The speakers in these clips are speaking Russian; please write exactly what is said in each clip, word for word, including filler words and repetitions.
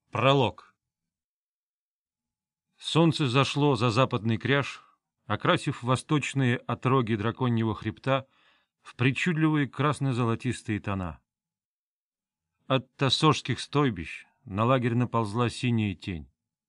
Пролог. Солнце зашло за западный кряж, окрасив восточные отроги драконьего хребта в причудливые красно-золотистые тона. От тассожских стойбищ на лагерь наползла синяя тень.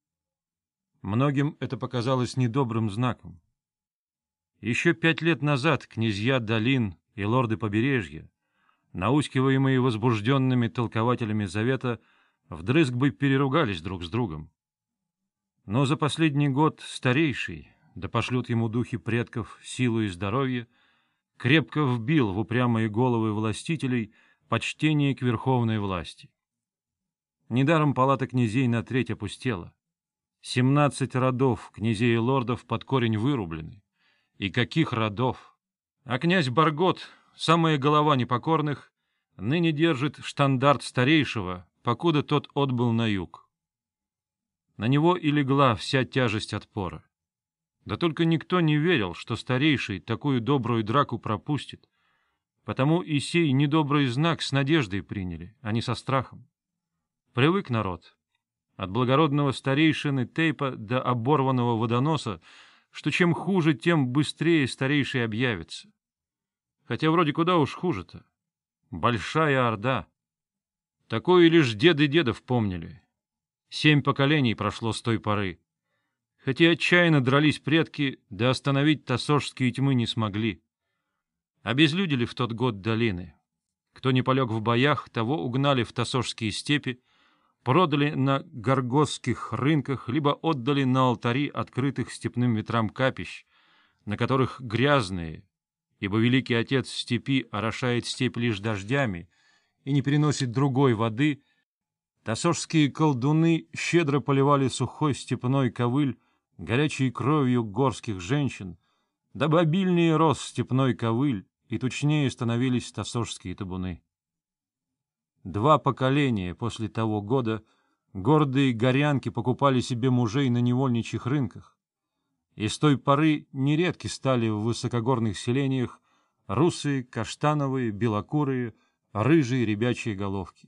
Многим это показалось недобрым знаком. Еще пять лет назад князья долин и лорды побережья, наускиваемые возбужденными толкователями завета, вдрызг бы переругались друг с другом. Но за последний год старейший, да пошлют ему духи предков силу и здоровье, крепко вбил в упрямые головы властителей почтение к верховной власти. Недаром палата князей на треть опустела. Семнадцать родов князей и лордов под корень вырублены. И каких родов! А князь Баргот, самая голова непокорных, ныне держит штандарт старейшего, покуда тот отбыл на юг. На него и легла вся тяжесть отпора. Да только никто не верил, что старейший такую добрую драку пропустит, потому и сей недобрый знак с надеждой приняли, а не со страхом. Привык народ. От благородного старейшины Тейпа до оборванного водоноса, что чем хуже, тем быстрее старейший объявится. Хотя вроде куда уж хуже-то. Большая орда. Такое лишь деды дедов помнили. Семь поколений прошло с той поры. Хотя отчаянно дрались предки, да остановить тассожские тьмы не смогли. Обезлюдили в тот год долины. Кто не полег в боях, того угнали в тассожские степи, продали на горгосских рынках, либо отдали на алтари открытых степным ветрам капищ, на которых грязные, ибо великий отец степи орошает степь лишь дождями и не переносит другой воды, тассожские колдуны щедро поливали сухой степной ковыль горячей кровью горских женщин, дабы обильнее рос степной ковыль и тучнее становились тассожские табуны. Два поколения после того года гордые горянки покупали себе мужей на невольничьих рынках, и с той поры нередки стали в высокогорных селениях русые, каштановые, белокурые, рыжие ребячьи головки.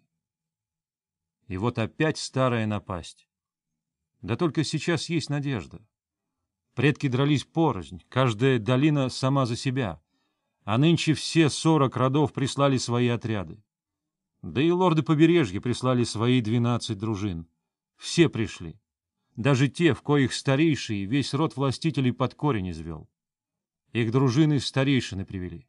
И вот опять старая напасть. Да только сейчас есть надежда. Предки дрались порознь, каждая долина сама за себя, а нынче все сорок родов прислали свои отряды. Да и лорды побережья прислали свои двенадцать дружин. Все пришли. Даже те, в коих старейший весь род властителей под корень извел. Их дружины старейшины привели.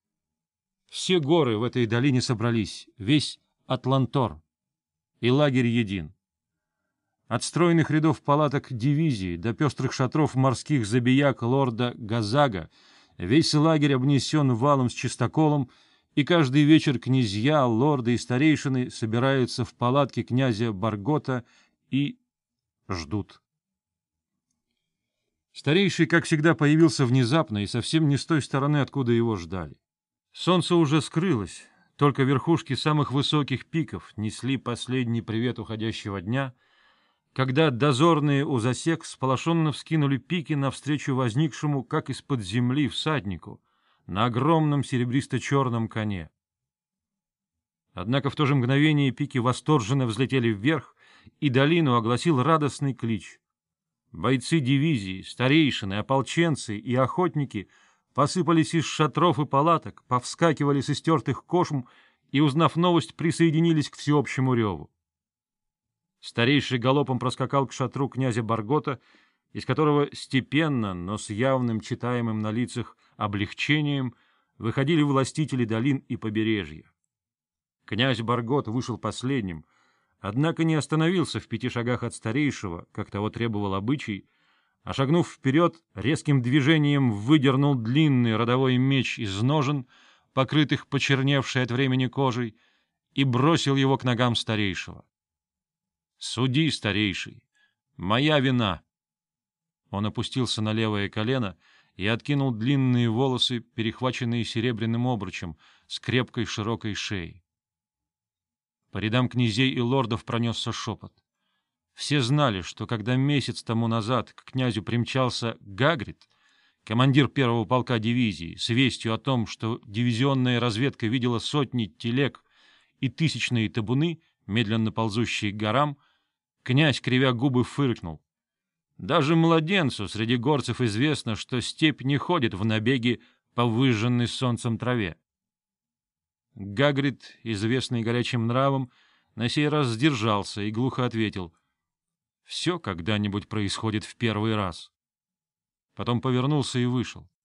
Все горы в этой долине собрались, весь Атлантор, и лагерь един. От стройных рядов палаток дивизии до пестрых шатров морских забияк лорда Газага весь лагерь обнесен валом с чистоколом, и каждый вечер князья, лорды и старейшины собираются в палатке князя Баргота и ждут. Старейший, как всегда, появился внезапно и совсем не с той стороны, откуда его ждали. Солнце уже скрылось, только верхушки самых высоких пиков несли последний привет уходящего дня, когда дозорные у засек сполошенно вскинули пики навстречу возникшему, как из-под земли, всаднику на огромном серебристо-черном коне. Однако в то же мгновение пики восторженно взлетели вверх, и долину огласил радостный клич. Бойцы дивизии, старейшины, ополченцы и охотники посыпались из шатров и палаток, повскакивали с истертых кошм и, узнав новость, присоединились к всеобщему реву. Старейший галопом проскакал к шатру князя Баргота, из которого степенно, но с явным читаемым на лицах облегчением выходили властители долин и побережья. Князь Баргот вышел последним, однако не остановился в пяти шагах от старейшего, как того требовал обычай, а, шагнув вперед, резким движением выдернул длинный родовой меч из ножен, покрытых почерневшей от времени кожей, и бросил его к ногам старейшего. «Суди, старейший, моя вина!» Он опустился на левое колено и откинул длинные волосы, перехваченные серебряным обручем, с крепкой широкой шеей. По рядам князей и лордов пронесся шепот. Все знали, что когда месяц тому назад к князю примчался Гагрид, командир первого полка дивизии, с вестью о том, что дивизионная разведка видела сотни телег и тысячные табуны, медленно ползущие к горам, Князь, кривя губы, фыркнул. Даже младенцу среди горцев известно, что степь не ходит в набеги по выжженной солнцем траве. Гагрид, известный горячим нравом, на сей раз сдержался и глухо ответил: — Все когда-нибудь происходит в первый раз. Потом повернулся и вышел.